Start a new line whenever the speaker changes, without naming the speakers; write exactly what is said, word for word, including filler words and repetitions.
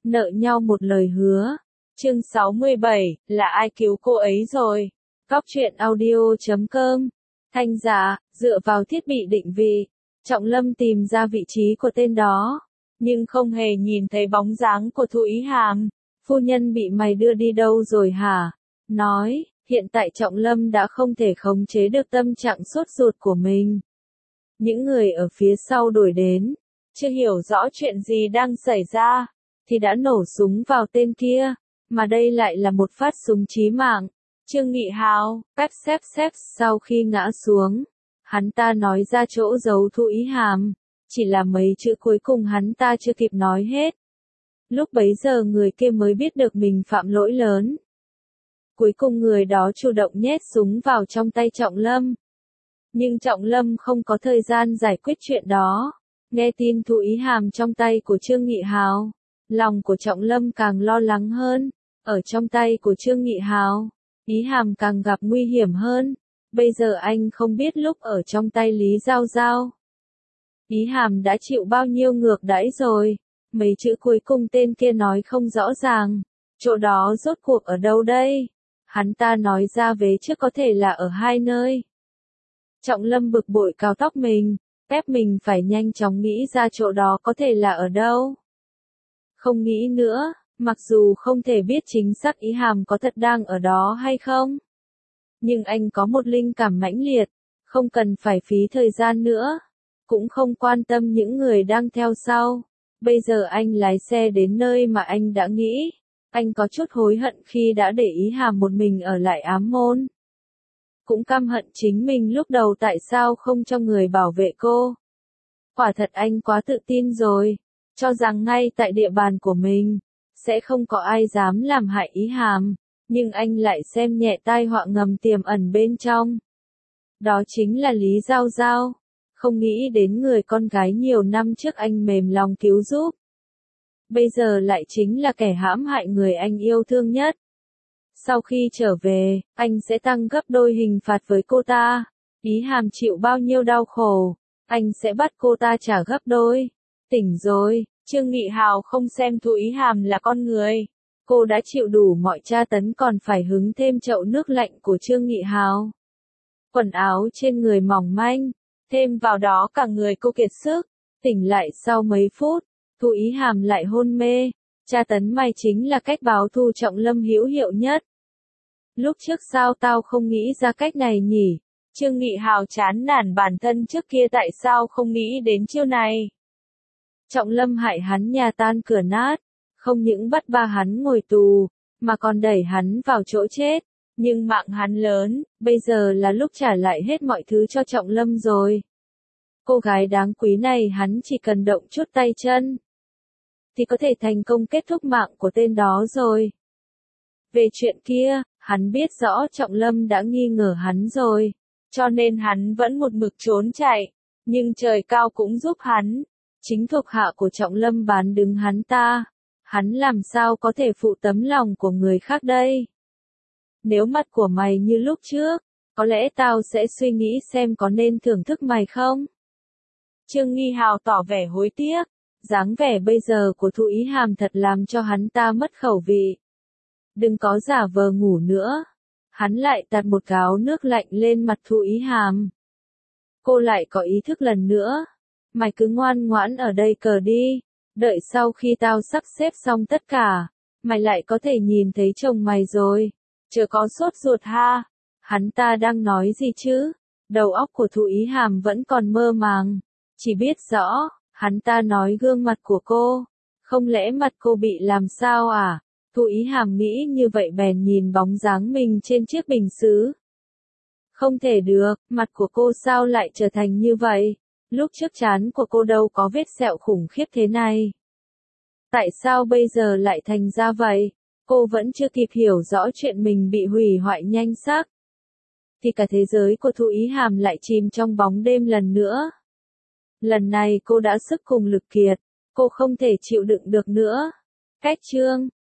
nợ nhau một lời hứa. Chương sáu mươi bảy, là ai cứu cô ấy rồi? Góc truyện audio chấm com. Thanh giả, dựa vào thiết bị định vị, Trọng Lâm tìm ra vị trí của tên đó, nhưng không hề nhìn thấy bóng dáng của Thu Ý Hàm. Phu nhân bị mày đưa đi đâu rồi hả? Nói, hiện tại Trọng Lâm đã không thể khống chế được tâm trạng sốt ruột của mình. Những người ở phía sau đuổi đến, chưa hiểu rõ chuyện gì đang xảy ra, thì đã nổ súng vào tên kia, mà đây lại là một phát súng chí mạng. Trương Nghị Hào, pep xếp xếp sau khi ngã xuống, hắn ta nói ra chỗ giấu Thu Ý Hàm, chỉ là mấy chữ cuối cùng hắn ta chưa kịp nói hết. Lúc bấy giờ người kia mới biết được mình phạm lỗi lớn. Cuối cùng người đó chủ động nhét súng vào trong tay Trọng Lâm. Nhưng Trọng Lâm không có thời gian giải quyết chuyện đó. Nghe tin Thu Ý Hàm trong tay của Trương Nghị Hào, lòng của Trọng Lâm càng lo lắng hơn. Ở trong tay của Trương Nghị Hào, Ý Hàm càng gặp nguy hiểm hơn. Bây giờ anh không biết lúc ở trong tay Lý Giao Giao, Ý Hàm đã chịu bao nhiêu ngược đãi rồi. Mấy chữ cuối cùng tên kia nói không rõ ràng. Chỗ đó rốt cuộc ở đâu đây? Hắn ta nói ra vế trước có thể là ở hai nơi. Trọng Lâm bực bội cào tóc mình, ép mình phải nhanh chóng nghĩ ra chỗ đó có thể là ở đâu. Không nghĩ nữa, mặc dù không thể biết chính xác Ý Hàm có thật đang ở đó hay không. Nhưng anh có một linh cảm mãnh liệt, không cần phải phí thời gian nữa. Cũng không quan tâm những người đang theo sau. Bây giờ anh lái xe đến nơi mà anh đã nghĩ. Anh có chút hối hận khi đã để Ý Hàm một mình ở lại Ám Môn. Cũng căm hận chính mình lúc đầu tại sao không cho người bảo vệ cô. Quả thật anh quá tự tin rồi, cho rằng ngay tại địa bàn của mình, sẽ không có ai dám làm hại Ý Hàm, nhưng anh lại xem nhẹ tai họa ngầm tiềm ẩn bên trong. Đó chính là Lý Giao Giao, không nghĩ đến người con gái nhiều năm trước anh mềm lòng cứu giúp. Bây giờ lại chính là kẻ hãm hại người anh yêu thương nhất. Sau khi trở về, anh sẽ tăng gấp đôi hình phạt với cô ta. Ý Hàm chịu bao nhiêu đau khổ, anh sẽ bắt cô ta trả gấp đôi. Tỉnh rồi, Trương Nghị Hào không xem Thu Ý Hàm là con người. Cô đã chịu đủ mọi tra tấn còn phải hứng thêm chậu nước lạnh của Trương Nghị Hào. Quần áo trên người mỏng manh, thêm vào đó cả người cô kiệt sức. Tỉnh lại sau mấy phút, Thu Ý Hàm lại hôn mê. Tra tấn mày chính là cách báo thù Trọng Lâm hữu hiệu nhất. Lúc trước sao tao không nghĩ ra cách này nhỉ? Trương Nghị Hào chán nản bản thân trước kia tại sao không nghĩ đến chiêu này. Trọng Lâm hại hắn nhà tan cửa nát, không những bắt ba hắn ngồi tù, mà còn đẩy hắn vào chỗ chết. Nhưng mạng hắn lớn, bây giờ là lúc trả lại hết mọi thứ cho Trọng Lâm rồi. Cô gái đáng quý này hắn chỉ cần động chút tay chân, thì có thể thành công kết thúc mạng của tên đó rồi. Về chuyện kia, hắn biết rõ Trọng Lâm đã nghi ngờ hắn rồi, cho nên hắn vẫn một mực trốn chạy, nhưng trời cao cũng giúp hắn. Chính thuộc hạ của Trọng Lâm bán đứng hắn ta, hắn làm sao có thể phụ tấm lòng của người khác đây? Nếu mặt của mày như lúc trước, có lẽ tao sẽ suy nghĩ xem có nên thưởng thức mày không? Trương Nghị Hào tỏ vẻ hối tiếc. Dáng vẻ bây giờ của Thu Ý Hàm thật làm cho hắn ta mất khẩu vị. Đừng có giả vờ ngủ nữa. Hắn lại tạt một gáo nước lạnh lên mặt Thu Ý Hàm. Cô lại có ý thức lần nữa. Mày cứ ngoan ngoãn ở đây cờ đi. Đợi sau khi tao sắp xếp xong tất cả, mày lại có thể nhìn thấy chồng mày rồi. Chớ có sốt ruột ha. Hắn ta đang nói gì chứ? Đầu óc của Thu Ý Hàm vẫn còn mơ màng. Chỉ biết rõ, hắn ta nói gương mặt của cô. Không lẽ mặt cô bị làm sao à? Thu Ý Hàm nghĩ như vậy bèn nhìn bóng dáng mình trên chiếc bình sứ. Không thể được, mặt của cô sao lại trở thành như vậy? Lúc trước trán của cô đâu có vết sẹo khủng khiếp thế này. Tại sao bây giờ lại thành ra vậy? Cô vẫn chưa kịp hiểu rõ chuyện mình bị hủy hoại nhanh xác. Thì cả thế giới của Thu Ý Hàm lại chìm trong bóng đêm lần nữa. Lần này cô đã sức cùng lực kiệt, cô không thể chịu đựng được nữa. Cách chương